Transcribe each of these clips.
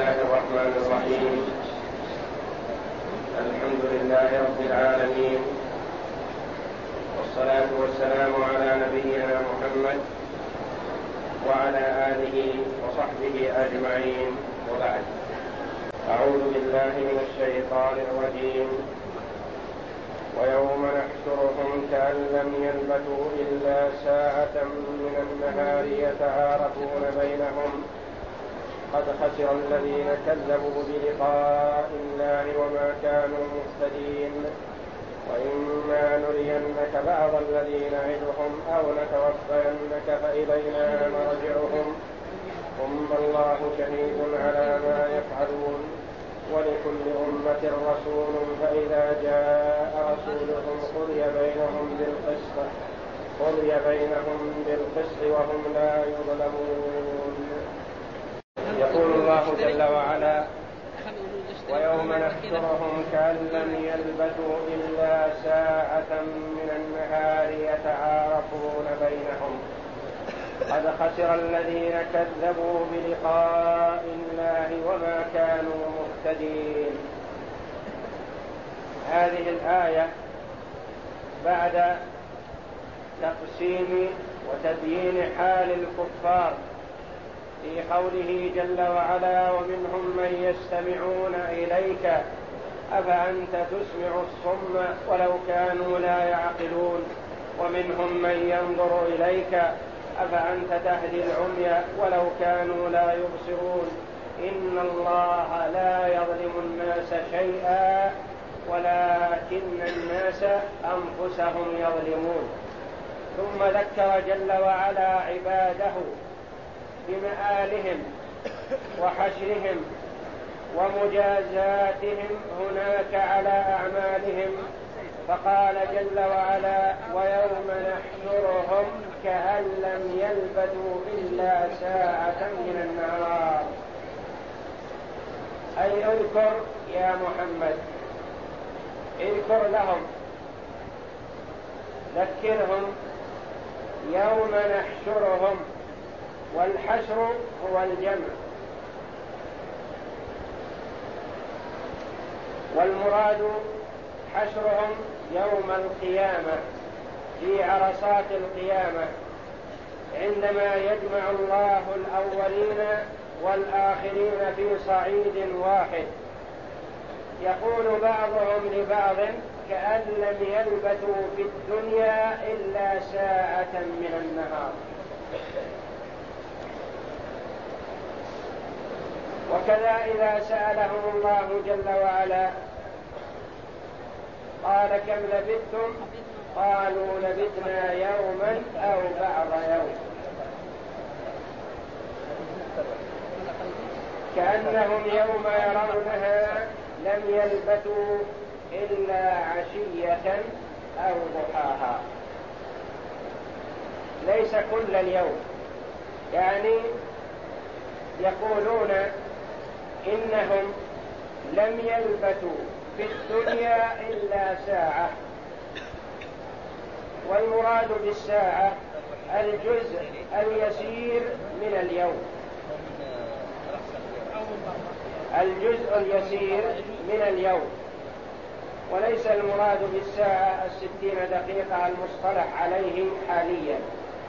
الله الرحمن الرحيم. الحمد لله رب العالمين، والصلاة والسلام على نبينا محمد وعلى آله وصحبه أجمعين، وبعد. أعوذ بالله من الشيطان الرجيم. ويوم نحشرهم كأن لم يلبثوا إلا ساعة من النهار يتعارفون بينهم قد خسر الذين كذبوا بلقاء الله وما كانوا مهتدين. وإما نرينك بعض الذي نعدهم أو نتوفينك فإلينا مرجعهم ثم الله شهيد على ما يفعلون. ولكل أمة رسول فإذا جاء رسولهم قضي بينهم بالقسط وهم لا يظلمون. يقول الله جل وعلا: ويوم نحشرهم كأن لم يلبثوا إلا ساعة من النهار يتعارفون بينهم قد خسر الذين كذبوا بلقاء الله وما كانوا مهتدين. هذه الآية بعد تقسيم وتبيين حال الكفار في قوله جل وعلا: ومنهم من يستمعون إليك أفأنت تسمع الصم ولو كانوا لا يعقلون، ومنهم من ينظر إليك أفأنت تهدي العمي ولو كانوا لا يبصرون. إن الله لا يظلم الناس شيئا ولكن الناس أنفسهم يظلمون. ثم ذكر جل وعلا عباده بمآلهم وحشرهم ومجازاتهم هناك على أعمالهم، فقال جل وعلا: ويوم نحشرهم كأن لم يلبثوا إلا ساعة من النهار. أي اذكر يا محمد، اذكر لهم، ذكرهم يوم نحشرهم. والحشر هو الجمع، والمراد حشرهم يوم القيامة في عرصات القيامة، عندما يجمع الله الأولين والآخرين في صعيد واحد. يقول بعضهم لبعض: كأن لم يلبثوا في الدنيا إلا ساعة من النهار. وكذا إذا سألهم الله جل وعلا قال: كم لبثتم؟ قالوا: لبثنا يوما أو بعض يوم. كأنهم يوم يرونها لم يلبثوا إلا عشية أو ضحاها، ليس كل اليوم. يعني يقولون إنهم لم يلبثوا في الدنيا إلا ساعة، والمراد بالساعة الجزء اليسير من اليوم، الجزء اليسير من اليوم، وليس المراد بالساعة 60 دقيقة المصطلح عليه حاليا.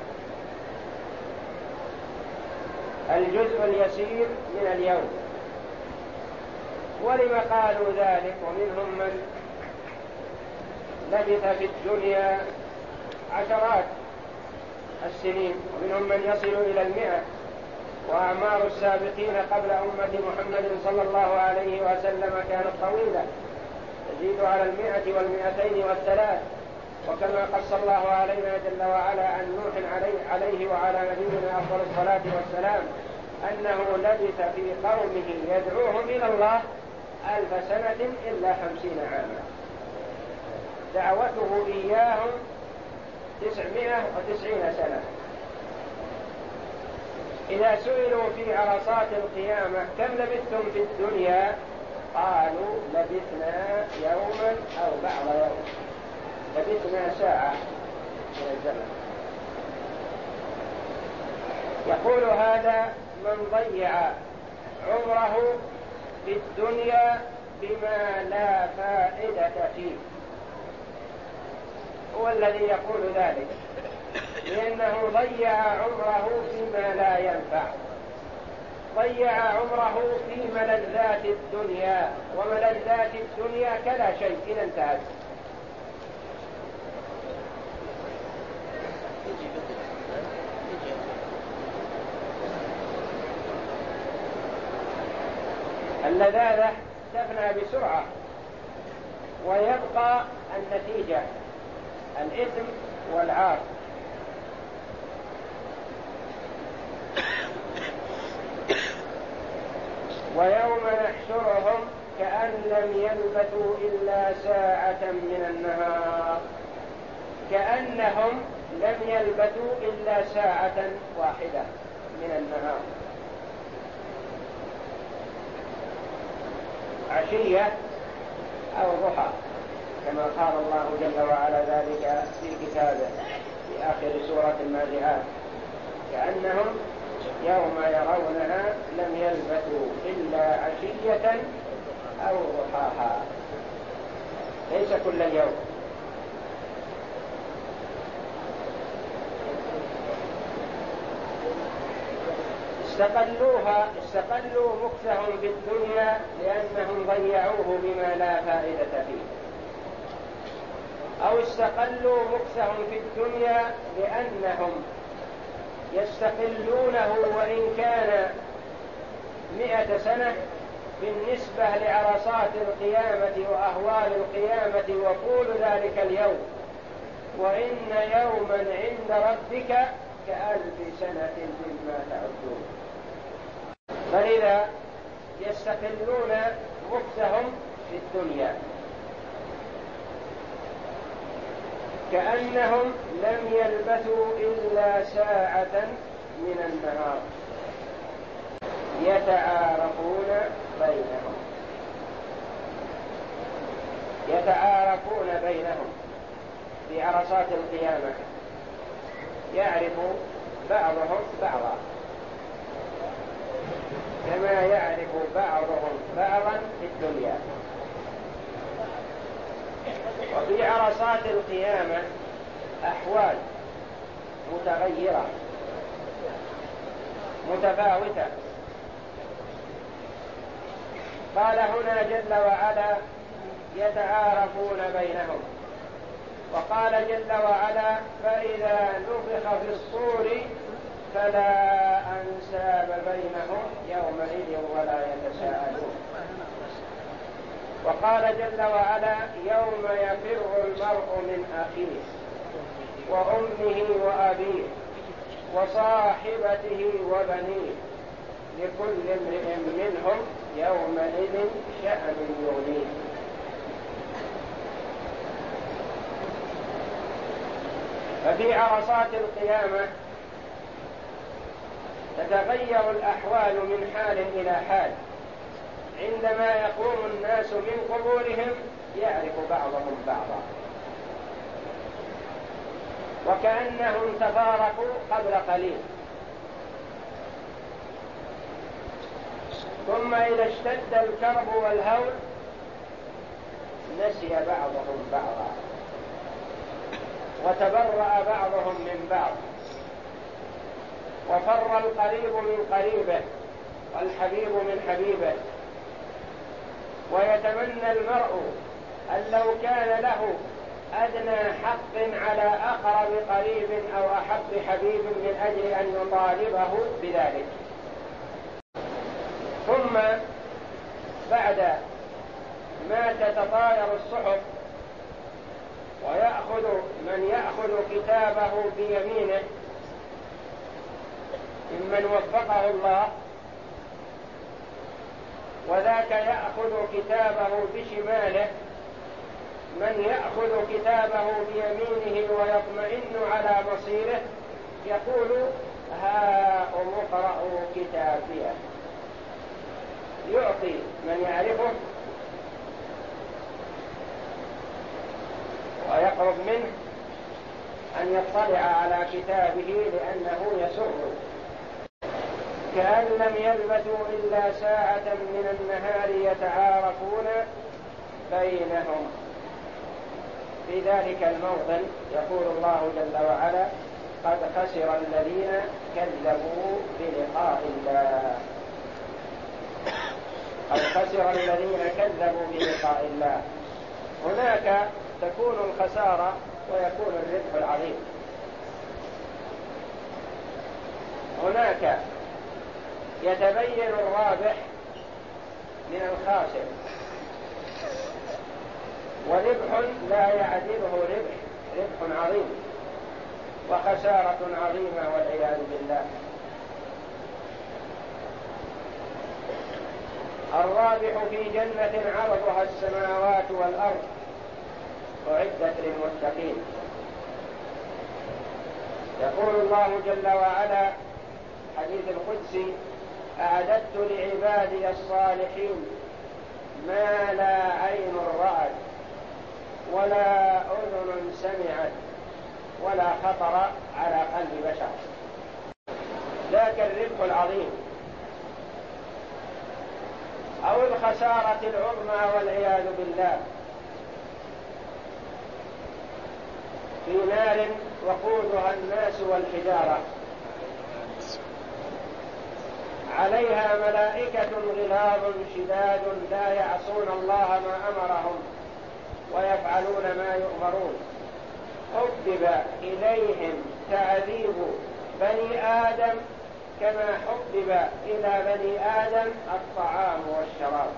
الجزء اليسير من اليوم. ولما قالوا ذلك؟ ومنهم من لبث في الدنيا عشرات السنين، ومنهم من يصل إلى 100. وأعمار السابقين قبل أمة محمد صلى الله عليه وسلم كانت طويلة، تزيد على 100 و200 و3. وكما قص الله علينا جل وعلا عن نوح عليه وعلى نبينا أفضل الصلاة والسلام أنه لبث في قومه يدعوهم إلى الله 1000 سنة إلا 50 عاما. دعوته إياهم 990 سنة. إذا سئلوا في عرصات القيامة: كم لبثتم في الدنيا؟ قالوا: لبثنا يوما أو بعض يوم، لبثنا ساعة من الزمن. يقول هذا من ضيع عمره عمره في الدنيا بما لا فائدة فيه. هو الذي يقول ذلك لأنه ضيع عمره فيما لا ينفع، ضيع عمره في ملذات الدنيا، وملذات الدنيا كلا شيء إذا انتهت. اللذاذة تفنى بسرعة ويبقى النتيجة الإثم والعار. ويوم نحشرهم كأن لم يلبثوا إلا ساعة من النهار، كأنهم لم يلبثوا إلا ساعة واحدة من النهار، عشية أو ضحى، كما قال الله جل وعلا ذلك في كتابه في آخر سورة النازعات: كأنهم يوم يرونها لم يلبثوا إلا عشية أو ضحاها، ليس كل يوم. استقلوا مكثهم في الدنيا لأنهم ضيعوه بما لا فائدة فيه، أو استقلوا مكثهم في الدنيا لأنهم يستقلونه وإن كان 100 سنة بالنسبة لعرصات القيامة وأهوال القيامة وطول ذلك اليوم، وإن يوما عند ربك كألف سنة مما تعدون. فلذا يستقلون مكثهم في الدنيا كأنهم لم يلبثوا إلا ساعة من النهار يتعارفون بينهم في عرصات القيامة، يعرف بعضهم بعضا كما يعرف بعضهم بعضا في الدنيا. وفي عرصات القيامة أحوال متغيرة متفاوتة. قال هنا جل وعلا يتعارفون بينهم، وقال جل وعلا فإذا نفخ في الصور فلا أنساب بينهم يومئذ ولا يتساءلون. وقال جل وعلا يوم يفر المرء من أخيه وأمه وأبيه وصاحبته وبنيه لكل امرئ منهم يومئذ شأن يغنيه. ففي عرصات القيامة تتغير الأحوال من حال إلى حال. عندما يقوم الناس من قبورهم يعرف بعضهم بعضا، وكأنهم تفارقوا قبل قليل، ثم إذا اشتد الكرب والهول نسي بعضهم بعضا وتبرأ بعضهم من بعض، وفر القريب من قريبه والحبيب من حبيبه. ويتمنى المرء أن لو كان له أدنى حق على أقرب قريب أو أحب حبيب من أجل أن يطالبه بذلك. ثم بعد ما تتطاير الصحف ويأخذ من يأخذ كتابه بيمينه ممن وفقه الله، وذاك يأخذ كتابه بشماله، من يأخذ كتابه بيمينه ويطمئن على مصيره يقول هاؤم اقرءوا كتابيه، يعطي من يعرفه ويقرب منه أن يطلع على كتابه لأنه يسر كأن لم يلبثوا إلا ساعة من النهار يتعارفون بينهم. في ذلك الموطن يقول الله جل وعلا: قد خسر الذين كذبوا بلقاء الله. قد خسر الذين كذبوا بلقاء الله. هناك تكون الخسارة ويكون الربح العظيم. هناك يتبين الرابح من الخاسر، وربح لا يعدله ربح عظيم وخسارة عظيمة والعياذ بالله. الرابح في جنة عرضها السماوات والأرض أعدت للمتقين. يقول الله جل وعلا حديث القدسي: أعددت لعبادي الصالحين ما لا عين رأت ولا أذن سمعت ولا خطر على قلب بشر. ذاك الربح العظيم أو الخسارة العظمى والعياذ بالله. في نار وقودها الناس والحجارة عليها ملائكة غلاظ شداد لا يعصون الله ما أمرهم ويفعلون ما يؤمرون. حبب إليهم تعذيب بني آدم كما حبب إلى بني آدم الطعام والشراب،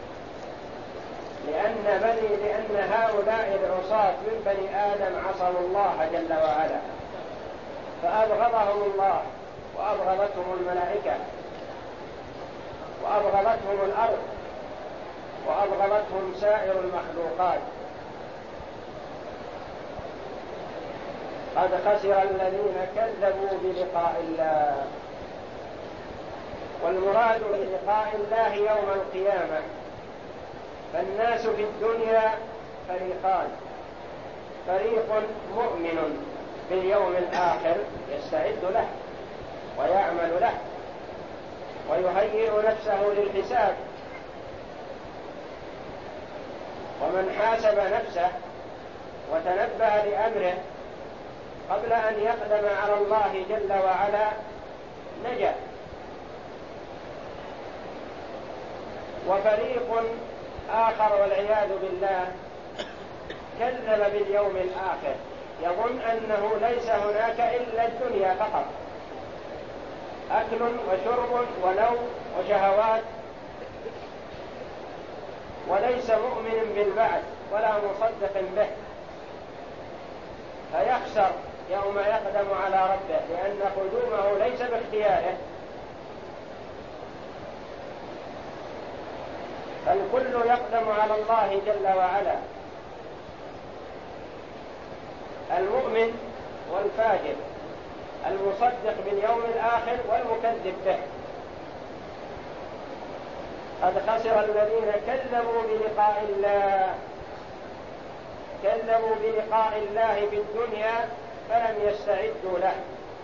لأن هؤلاء العصاة من بني آدم عصوا الله جل وعلا، فأبغضهم الله وأبغضتهم الملائكة وأبغضتهم الأرض وأبغضتهم سائر المخلوقات. قد خسر الذين كذبوا بلقاء الله. والمراد بلقاء الله يوم القيامة. فالناس في الدنيا فريقان: فريق مؤمن باليوم الآخر يستعد له ويعمل له ويهيئ نفسه للحساب، ومن حاسب نفسه وتنبه لأمره قبل أن يقدم على الله جل وعلا نجا. وفريق آخر والعياذ بالله كذب باليوم الآخر، يظن أنه ليس هناك إلا الدنيا فقط، أكل وشرب ونوم وشهوات، وليس مؤمن بالبعث ولا مصدق به، فيخسر يوم يقدم على ربه، لأن قدومه ليس باختياره، فالكل يقدم على الله جل وعلا، المؤمن والفاجر، المصدق باليوم الآخر والمكذب به. قد خسر الذين كذبوا بلقاء الله. كذبوا بلقاء الله في الدنيا فلم يستعدوا له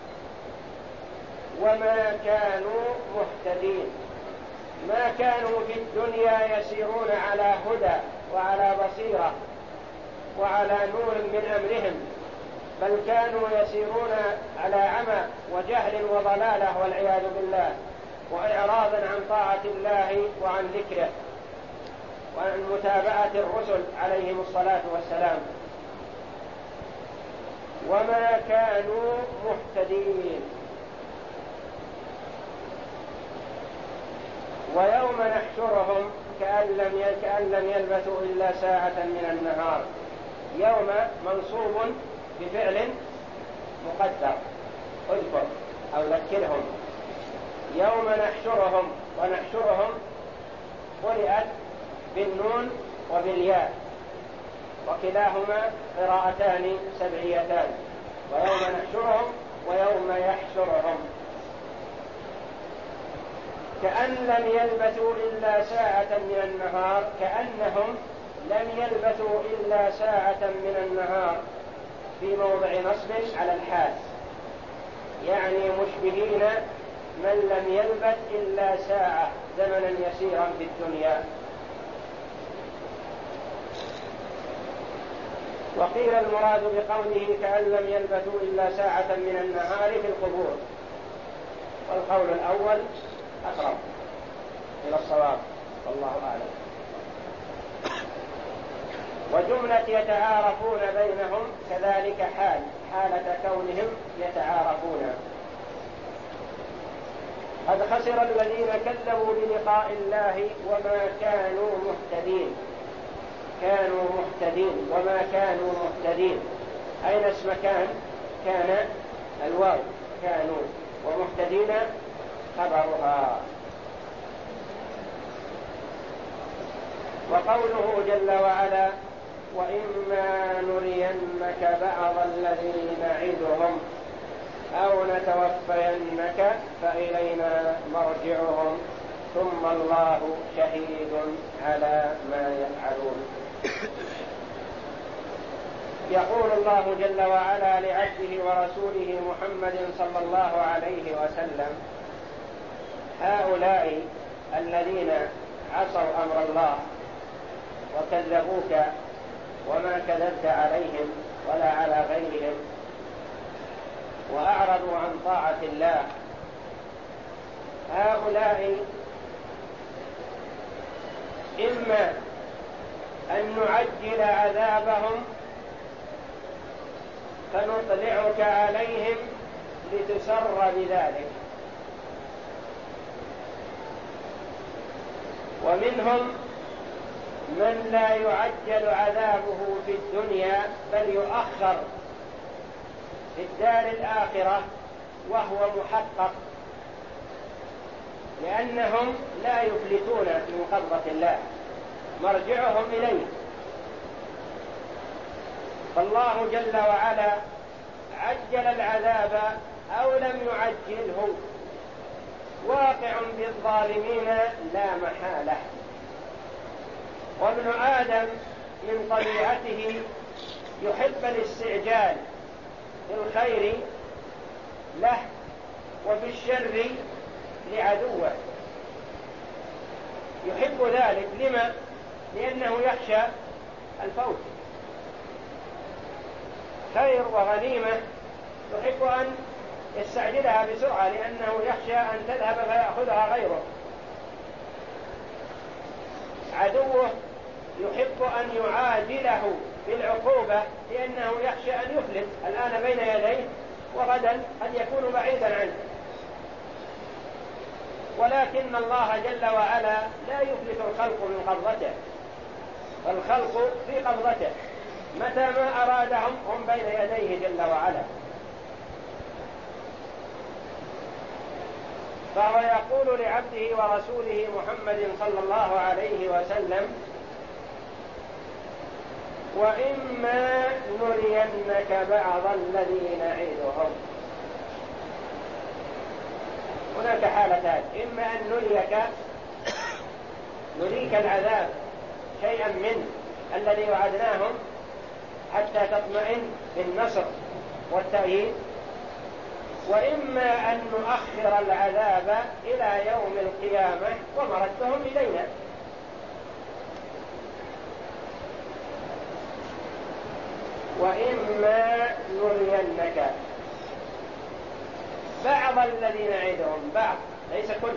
وما كانوا مهتدين. ما كانوا في الدنيا يسيرون على هدى وعلى بصيرة وعلى نور من أمرهم، بل كانوا يسيرون على عمى وجهل وضلالة والعياذ بالله، وإعراضا عن طاعة الله وعن ذكره وعن متابعة الرسل عليهم الصلاة والسلام، وما كانوا مهتدين. ويوم نحشرهم كأن لم يلبثوا إلا ساعة من النهار. يوم منصوب بفعل مقدر، اذكر أو ذكرهم. يوم نحشرهم، ونحشرهم قرئت بالنون وبالياء، وكلاهما قراءتان سبعيتان: ويوم نحشرهم ويوم يحشرهم. كأن لم يلبثوا إلا ساعة من النهار، كأنهم لم يلبثوا إلا ساعة من النهار في موضع نصب على الحال، يعني مشبهين من لم يلبث إلا ساعة زمنا يسيرا في الدنيا. وقيل المراد بقوله كأن لم يلبثوا إلا ساعة من النهار في القبور، والقول الأول أقرب إلى الصواب والله أعلم. وجملة يتعارفون بينهم كذلك حالة كونهم يتعارفون. قد خسر الذين كذبوا بلقاء الله وما كانوا مهتدين. كانوا مهتدين وما كانوا مهتدين. أين اسم كان الواو كانوا، ومهتدين خبرها. وقوله جل وعلا وإما نرينك بعض الذي نعدهم أو نتوفينك فإلينا مرجعهم ثم الله شهيد على ما يفعلون. يقول الله جل وعلا لعبده ورسوله محمد صلى الله عليه وسلم هؤلاء الذين عصوا أمر الله وكذبوك وما كذبت عليهم ولا على غيرهم وأعرضوا عن طاعة الله، هؤلاء إما أن نعجل عذابهم فنطلعك عليهم لتسر بذلك، ومنهم من لا يعجل عذابه في الدنيا بل يؤخر في الدار الآخرة وهو محقق، لأنهم لا يفلتون من قبضة الله، مرجعهم إليه. فالله جل وعلا عجل العذاب أو لم يعجله واقع بالظالمين لا محالة. وابن آدم من طبيعته يحب الاستعجال في الخير له وفي الشر لعدوه، يحب ذلك. لما؟ لأنه يخشى الفوت. خير وغنيمة يحب أن يستعجلها بسرعة لأنه يخشى أن تذهب فيأخذها غيره. عدوه يحب أن يعاجله بالعقوبة لأنه يخشى أن يفلت الآن بين يديه وغدا قد يكون بعيدا عنه. ولكن الله جل وعلا لا يفلت الخلق من قبضته، فالخلق في قبضته، متى ما أرادهم هم بين يديه جل وعلا. فهو يقول لعبده ورسوله محمد صلى الله عليه وسلم وإما نرينك بعض الذي نعدهم. هناك حالتان: إما أن نريك العذاب شيئا منه الذي وعدناهم حتى تطمئن بالنصر والتأييد، وإما أن نؤخر العذاب إلى يوم القيامة ومردهم إلينا. وإما نرينك بعض الذين نعدهم، بعض ليس كل،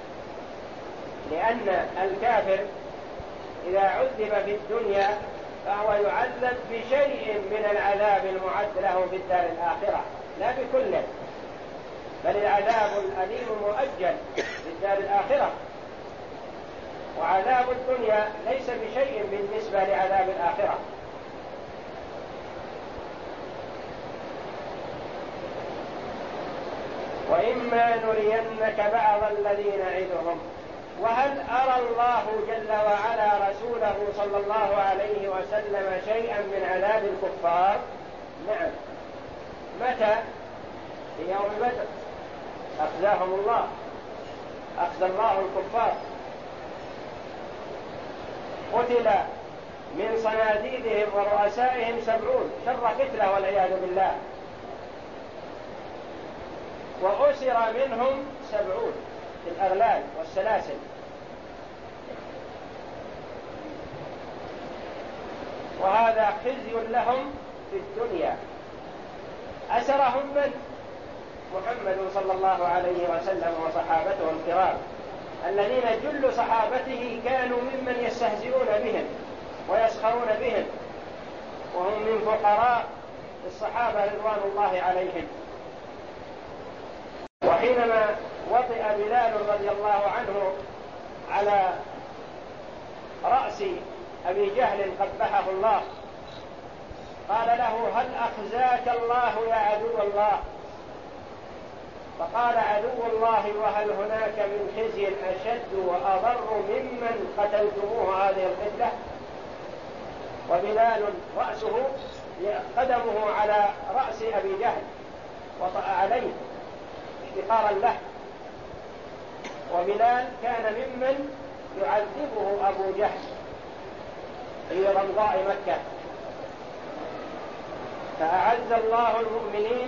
لأن الكافر إذا عذب في الدنيا فهو يعذب بشيء من العذاب المعد له في الدار الآخرة لا بكله، بل العذاب الأليم مؤجل في الدار الآخرة، وعذاب الدنيا ليس بشيء بالنسبة لعذاب الآخرة. وإما نرينك بعض الذي نعدهم. وهل أرى الله جل وعلا رسوله صلى الله عليه وسلم شيئا من عذاب الكفار؟ نعم. متى؟ في يوم بدر أخزاهم الله، أخزى الله الكفار، قتل من صناديدهم ورؤسائهم 70 شر قتلة والعياذ بالله، وأسر منهم 70 بالأغلال والسلاسل. وهذا خزي لهم في الدنيا. أسرهم من؟ محمد صلى الله عليه وسلم وصحابته الكرام، الذين جل صحابته كانوا ممن يستهزئون بهم ويسخرون بهم، وهم من فقراء الصحابة رضوان الله عليهم. وحينما وطئ بلال رضي الله عنه على رأس أبي جهل قبحه الله، قال له: هل أخزاك الله يا عدو الله؟ فقال: عدو الله وهل هناك من خزي أشد وأضر ممن قتلتموه هذه القتلة؟ وبلال رأسه قدمه على رأس أبي جهل وطأ عليه احتقارا له، وبلال كان ممن يعذبه أبو جهل في رمضاء مكة، فأعز الله المؤمنين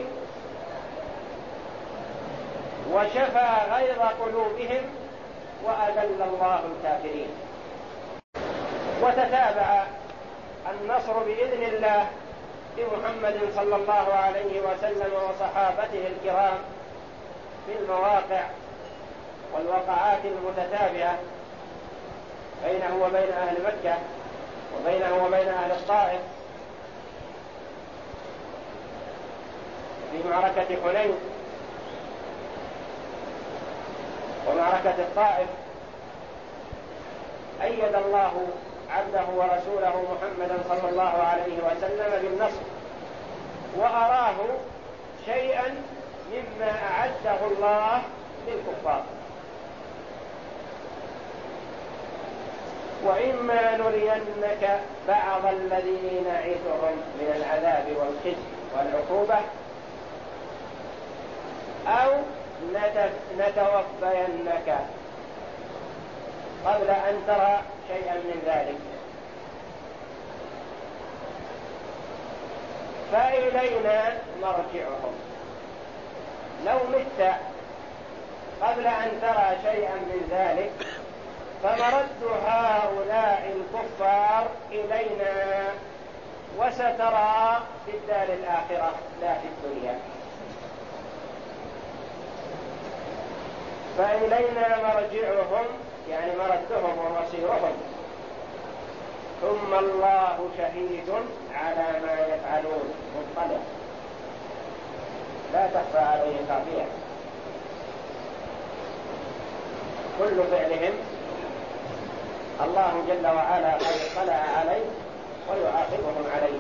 وشفى غيظ قلوبهم وأذل الله الكافرين. وتتابع النصر بإذن الله بمحمد صلى الله عليه وسلم وصحابته الكرام في المواقع والوقعات المتتابعة بينه وبين أهل مكة وبينه وبين أهل الطائف، في معركة حنين ومعركة الطائف. أيد الله عبده ورسوله محمدا صلى الله عليه وسلم بالنصر، وأراه شيئا مما أعده الله للكفار. وإما نرينك بعض الذي نعدهم من العذاب والخزي والعقوبة أو نتوفينك قبل أن ترى شيئا من ذلك فإلينا مرجعهم. لو مت قبل أن ترى شيئا من ذلك فمرد هؤلاء الكفار إلينا، وسترى في الدار الآخرة لا في الدنيا. فإلينا مرجعهم يعني مردهم ومصيرهم، ثم الله شهيد على ما يفعلون، مطلع لا تخفى عليه خافية. كل فعلهم الله جل وعلا قد اطلع عليه ويعاقبهم عليه.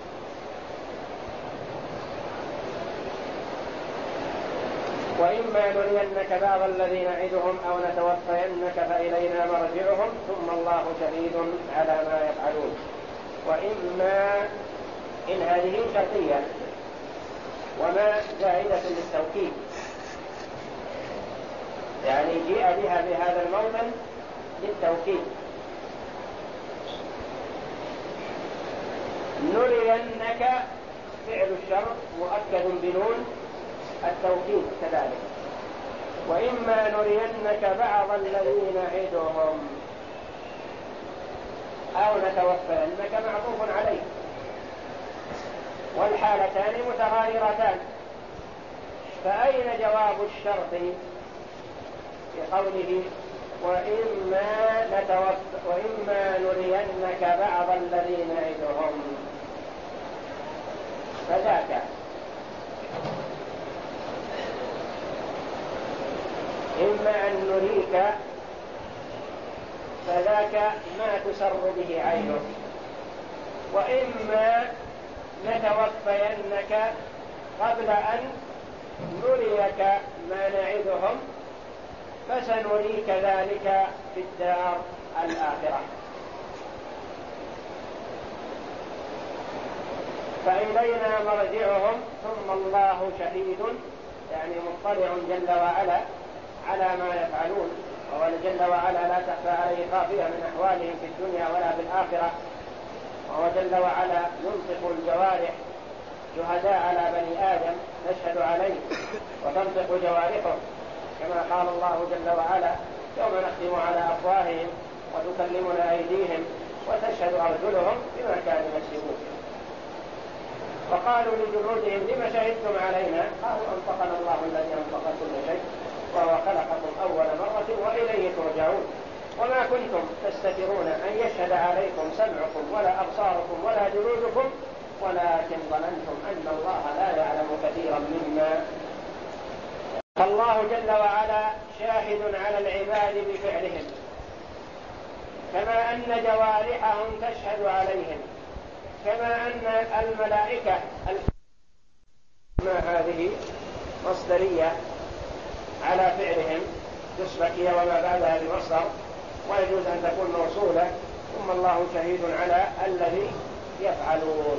وإما نرينك بعض الذي نعدهم أو نتوفينك فإلينا مرجعهم ثم الله شهيد على ما يفعلون. وإما إن هذه شرطية، وما زائدة للتوكيد، يعني جيء بها بهذا الموطن للتوكيد. نرينك فعل الشر مؤكد بنون التوكيد كذلك. وإما نرينك بعض الذي نعدهم أو نتوفينك معطوف عليه، والحالتان متغايرتان. فأين جواب الشرط في قوله وإما نرينك بعض الذي نعدهم؟ فذاك إما أن نريك فذاك ما تسر به عينك، وإما نتوفينك قبل أن نريك ما نعدهم فسنريك ذلك في الدار الآخرة. فإلينا مرجعهم ثم الله شهيد يعني مطلع جل وعلا على ما يفعلون، وهو جل وعلا لا تخفى عليه خافية من أحوالهم في الدنيا ولا في الآخرة. وهو جل وعلا ينطق الجوارح شهداء على بني آدم نشهد عليه، وتنطق جوارحه كما قال الله جل وعلا: يوم نختم على أفواههم وتكلمنا أيديهم وتشهد أرجلهم بما كانوا يكسبون. وقالوا لجلودهم: لم شهدتم علينا؟ قالوا: أنطقنا الله الذي أنطق كل شيء وهو خلقكم أول مرة وإليه ترجعون. وما كنتم تستترون أن يشهد عليكم سمعكم ولا أبصاركم ولا جلودكم ولكن ظننتم أن الله لا يعلم كثيرا مما. فالله جل وعلا شاهد على العباد بفعلهم، كما أن جوارحهم تشهد عليهم، كما أن الملائكة. ما هذه مصدرية على فعلهم، تسبق هي وما بعدها بمصدر، ويجوز أن تكون موصولة، ثم الله شهيد على الذي يفعلون.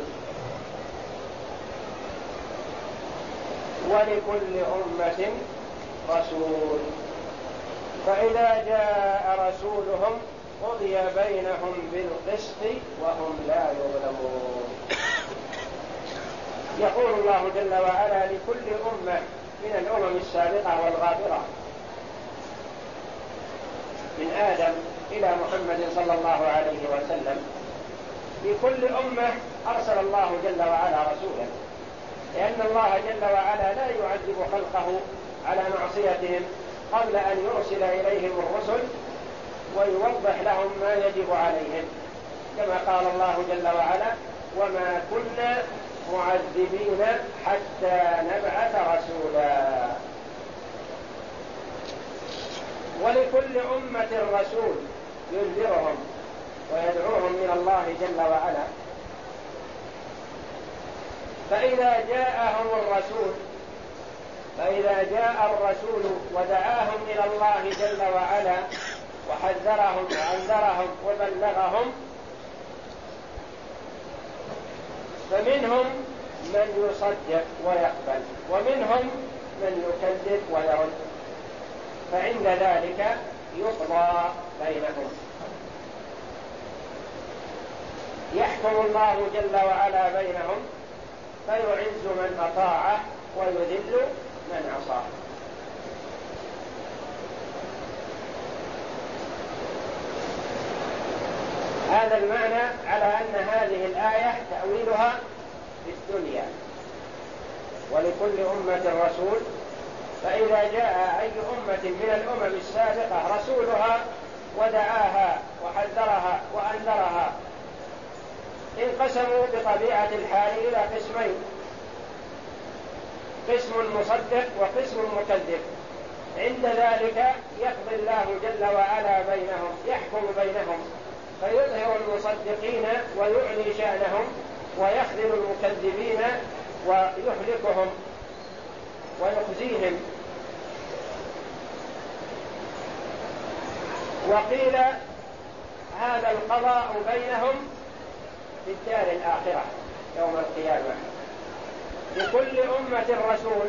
ولكل أمة رسول، فإذا جاء رسولهم قضي بينهم بالقسط وهم لا يظلمون. يقول الله جل وعلا لكل أمة من الأمم السابقة والغابرة، من آدم إلى محمد صلى الله عليه وسلم، لكل أمة أرسل الله جل وعلا رسولا، لأن الله جل وعلا لا يعذب خلقه على معصيتهم قبل أن يرسل إليهم الرسل ويوضح لهم ما يجب عليهم، كما قال الله جل وعلا: وما كنا معذبين حتى نبعث رسولا. ولكل أمة رسول ينذرهم ويدعوهم من الله جل وعلا. فإذا جاء الرسول ودعاهم إلى الله جل وعلا وحذرهم وأنذرهم وبلغهم، فمنهم من يصدق ويقبل ومنهم من يكذب ويرد، فعند ذلك يقضى بينهم. يحكم الله جل وعلا بينهم فيعز من أطاعه ويذل من عصاه. هذا المعنى على أن هذه الآية تأويلها في الدنيا. ولكل أمة رسول، فإذا جاء أي أمة من الأمم السابقة رسولها ودعاها وحذرها وأنذرها، انقسموا بطبيعة الحال إلى قسمين: قسم مصدق وقسم مكذب. عند ذلك يقضي الله جل وعلا بينهم، يحكم بينهم، فيظهر المصدقين ويعلي شأنهم ويخذل المكذبين ويهلكهم ويخزيهم. وقيل هذا القضاء بينهم في الدار الآخرة يوم القيامة. لكل أمة رسول،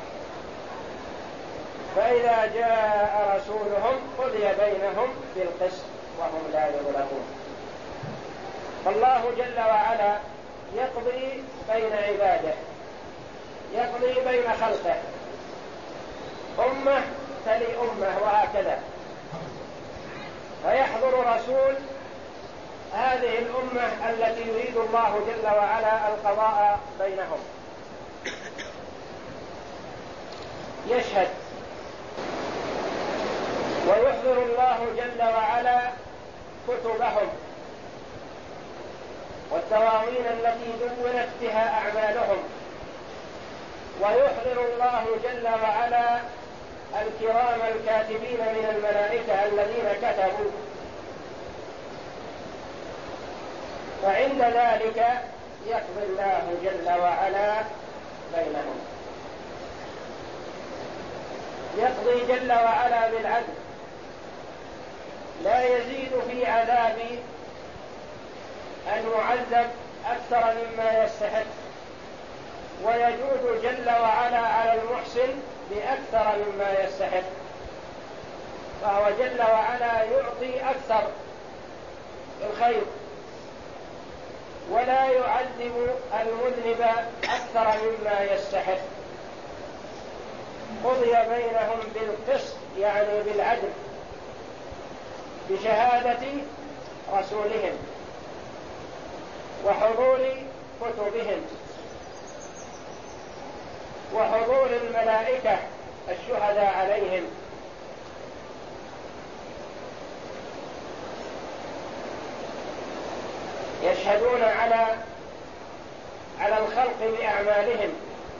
فإذا جاء رسولهم قضي بينهم بالقسط وهم لا يظلمون. فالله جل وعلا يقضي بين عباده، يقضي بين خلقه، أمة تلي أمة وهكذا، فيحضر رسول هذه الأمة التي يريد الله جل وعلا القضاء بينهم، يشهد ويحضر الله جل وعلا كتبهم والدواوين التي دونت بها أعمالهم، ويحضر الله جل وعلا الكرام الكاتبين من الملائكة الذين كتبوا، فعند ذلك يقضي الله جل وعلا بينهم. يقضي جل وعلا بالعدل، لا يزيد في عذابي أن يعذب أكثر مما يستحق، ويجود جل وعلا على المحسن بأكثر مما يستحق، فهو جل وعلا يعطي أكثر الخير ولا يعذب المذنب أكثر مما يستحق. قضي بينهم بالقسط يعني بالعدل بشهادة رسولهم وحضور كتبهم وحضور الملائكة الشهداء عليهم، يشهدون على الخلق بأعمالهم.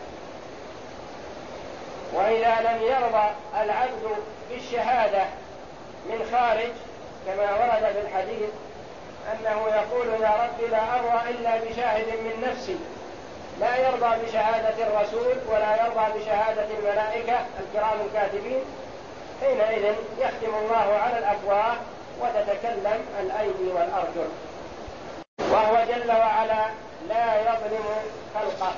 وإذا لم يرضى العبد بالشهادة من خارج كما ورد في الحديث أنه يقول يا رب لا أرضى إلا بشاهد من نفسي، لا يرضى بشهادة الرسول ولا يرضى بشهادة الملائكة الكرام الكاتبين، حينئذ يختم الله على الأفواه وتتكلم الأيدي والأرجل. وهو جل وعلا لا يظلم خلقه،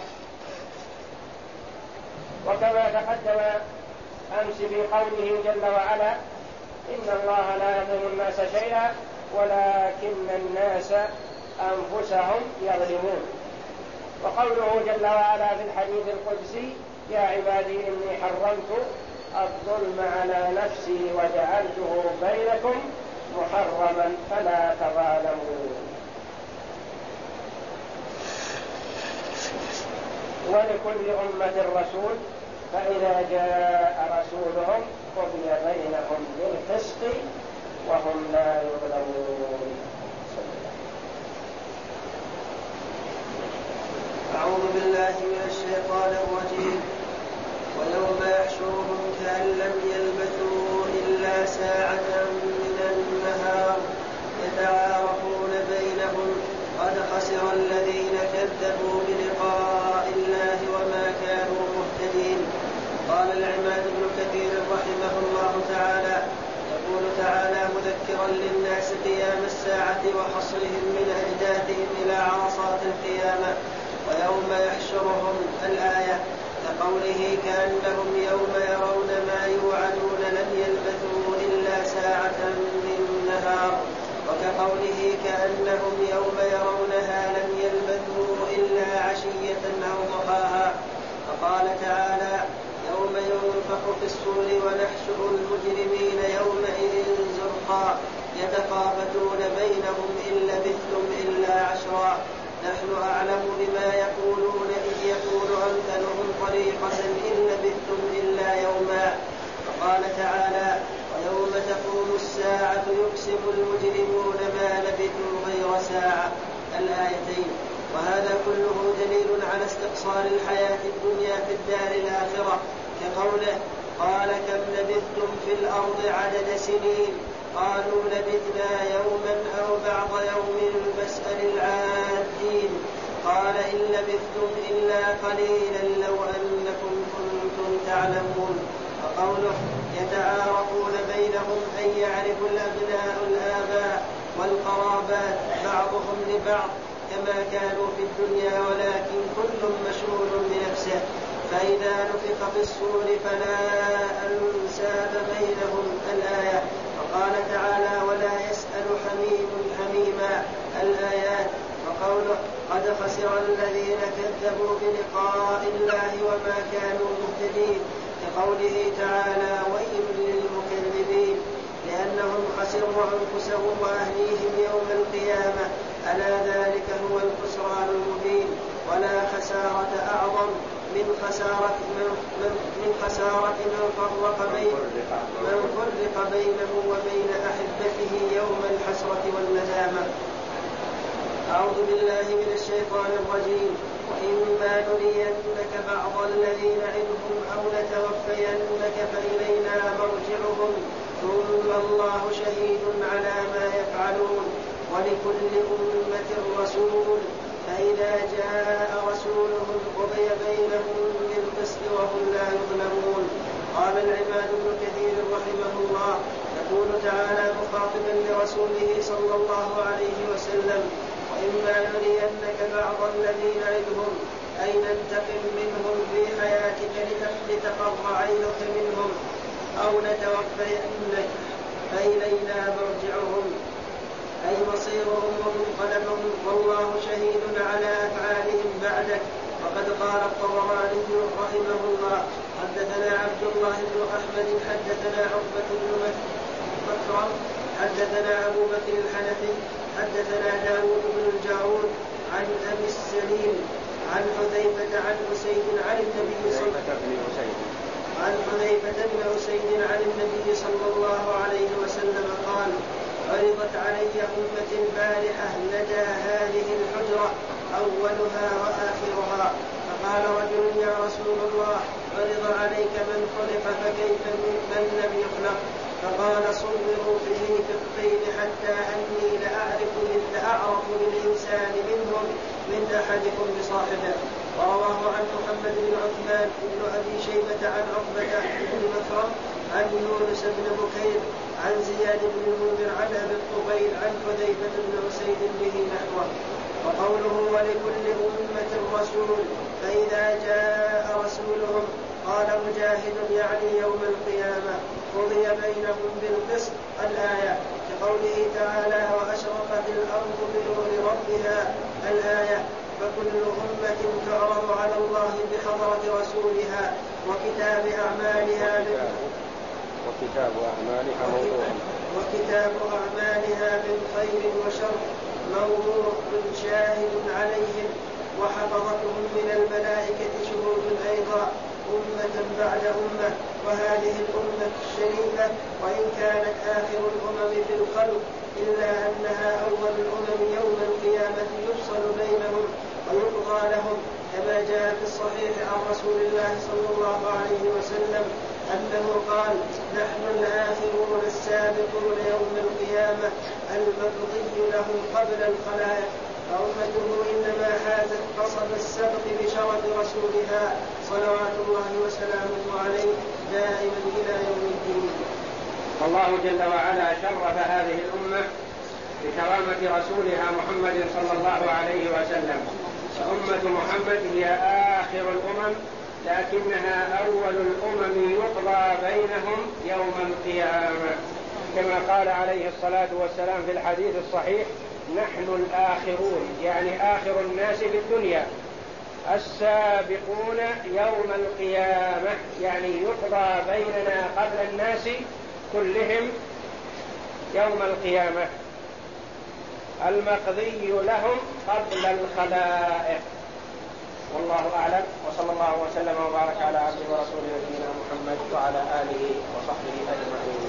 وكما تقدم أمس في قوله جل وعلا إن الله لا يظلم الناس شيئا ولكن الناس أنفسهم يظلمون. وقوله جل وعلا في الحديث القدسي يا عبادي إني حرمت الظلم على نفسي وجعلته بينكم محرما فلا تظالموا. ولكل أمة رسول فإذا جاء رسولهم قضي بينهم بالقسط وهم لا يظلمون. أعوذ بالله من الشيطان الرجيم. ويوم يحشرهم كأن لم يلبثوا إلا ساعة من النهار يتعارفون بينهم قد خسر الذين كذبوا بلقاء الله وما كانوا مهتدين. قال العماد بن كثير رحمه الله تعالى يقول تعالى مذكرا للناس قيام الساعة وحصرهم من أجداثهم إلى عرصات القيامة. ويوم يحشرهم الآية كقوله كأنهم يوم يرون ما يوعدون لم يلبثوا إلا ساعة من نهار، وكقوله كأنهم يوم يرونها لم يلبثوا إلا عشية أو ضحاها. فقال تعالى يوم ينفخ في الصور ونحشر المجرمين يومئذ زرقا يتخافتون بينهم إن لبثتم إلا عشرا نحن أعلم بما يقولون إذ يقول أمثلهم طريقة إن لبثتم إلا يوما. فقال تعالى ويوم تقوم الساعة يقسم المجرمون ما لبثوا غير ساعة الآيتين. وهذا كله دليل على استقصار الحياة الدنيا في الدار الآخرة، كقوله قال كم لبثتم في الأرض عدد سنين قالوا لبثنا يوما أو بعض يوم فاسأل العادين قال إن لبثتم إلا قليلا لو أنكم كنتم تعلمون. وقوله يتعارفون بينهم أن يعرف الأبناء الآباء والقرابات بعضهم لبعض كما كانوا في الدنيا ولكن كل مشغول بنفسه. فإذا نفخ في الصور فلا أنساب بينهم الآية. وقال تعالى ولا يسأل حميم حميما الآيات. وقوله قد خسر الذين كذبوا بلقاء الله وما كانوا مهتدين، كقوله تعالى ويل للمكذبين لأنهم خسروا أنفسهم وأهليهم يوم القيامة ألا ذلك هو الخسران المبين. ولا خسارة أعظم من خسارة من فرق بينه وبين أحبته يوم الحسرة والندامة. أعوذ بالله من الشيطان الرجيم. وإما نرينك بعض الذي نعدهم أو نتوفينك فإلينا مرجعهم ثم الله شهيد على ما يفعلون ولكل أمة رسول فإذا جاء رسولهم قضي بينهم بالقسط وهم لا يظلمون. قال العماد بن كثير رحمه الله يقول تعالى مخاطبا لرسوله صلى الله عليه وسلم وإما نرينك بعض الذي نعدهم أي ننتقم منهم في حياتك لتقر عينك منهم أو نتوفينك فإلينا مرجعهم أي مصيرهم ومنقلبهم والله شهيد على أفعالهم بعدك. وقد قال الطبراني رحمه الله حدثنا عبد الله بن أحمد حدثنا عقبة بن مكرم حدثنا أبو بكر الحنفي حدثنا داود بن الجارود عن أبي السليم عن حذيفة عن أسيد عن النبي صلى عن النبي صلى الله عليه وسلم قال: عرضت علي أمة البارحة لدى هذه الحجرة أولها وآخرها، فقال رجل: يا رسول الله، عرض عليك من خلق فكيف من لم يخلق؟ فقال: صوروا فيه في الطين حتى أني لأعرف للإنسان منهم من أحدكم بصاحبه. ورواه عن محمد بن عثمان بن أبي شيبة عن عقبة بن مكرم عن يونس بن بكير عن زياد بن المنذر عن أبي الطفيل عن حذيفة بن أسيد به نحوه. وقوله: ولكل أمة رسول فإذا جاء رسولهم، قال مجاهد: يعني يوم القيامة قضي بينهم بالقسط، الآية، كقوله تعالى: وأشرقت الأرض بنور ربها، الآية. فكل أمة تعرض على الله بحضرة رسولها وكتاب أعمالها من خير وشر موضوع شاهد عليهم، وحفظتهم من الملائكة شهود أيضا، أمة بعد أمة. وهذه الأمة الشريفة وإن كانت آخر الأمم في الخلق إلا أنها أول الأمم يوم القيامة يفصل بينهم ويقضى لهم، كما جاء في الصحيح عن رسول الله صلى الله عليه وسلم أنه قال: نحن الآخرون السابقون يوم القيامة المقضي لهم قبل الخلائق. فأمته إنما حازت قصب السبق بشرف رسولها صلوات الله وسلامه عليه دائما إلى يوم الدين. الله جل وعلا شرف هذه الأمة بكرامة رسولها محمد صلى الله عليه وسلم. أمة محمد هي آخر الأمم، لكنها أول الأمم يقضى بينهم يوم القيامة، كما قال عليه الصلاة والسلام في الحديث الصحيح: نحن الآخرون، يعني آخر الناس في الدنيا، السابقون يوم القيامة، يعني يقضى بيننا قبل الناس كلهم يوم القيامة، المقضي لهم قبل الخلائق. والله أعلم، وصلى الله وسلم وبارك على عبده ورسوله نبينا محمد وعلى آله وصحبه أجمعين.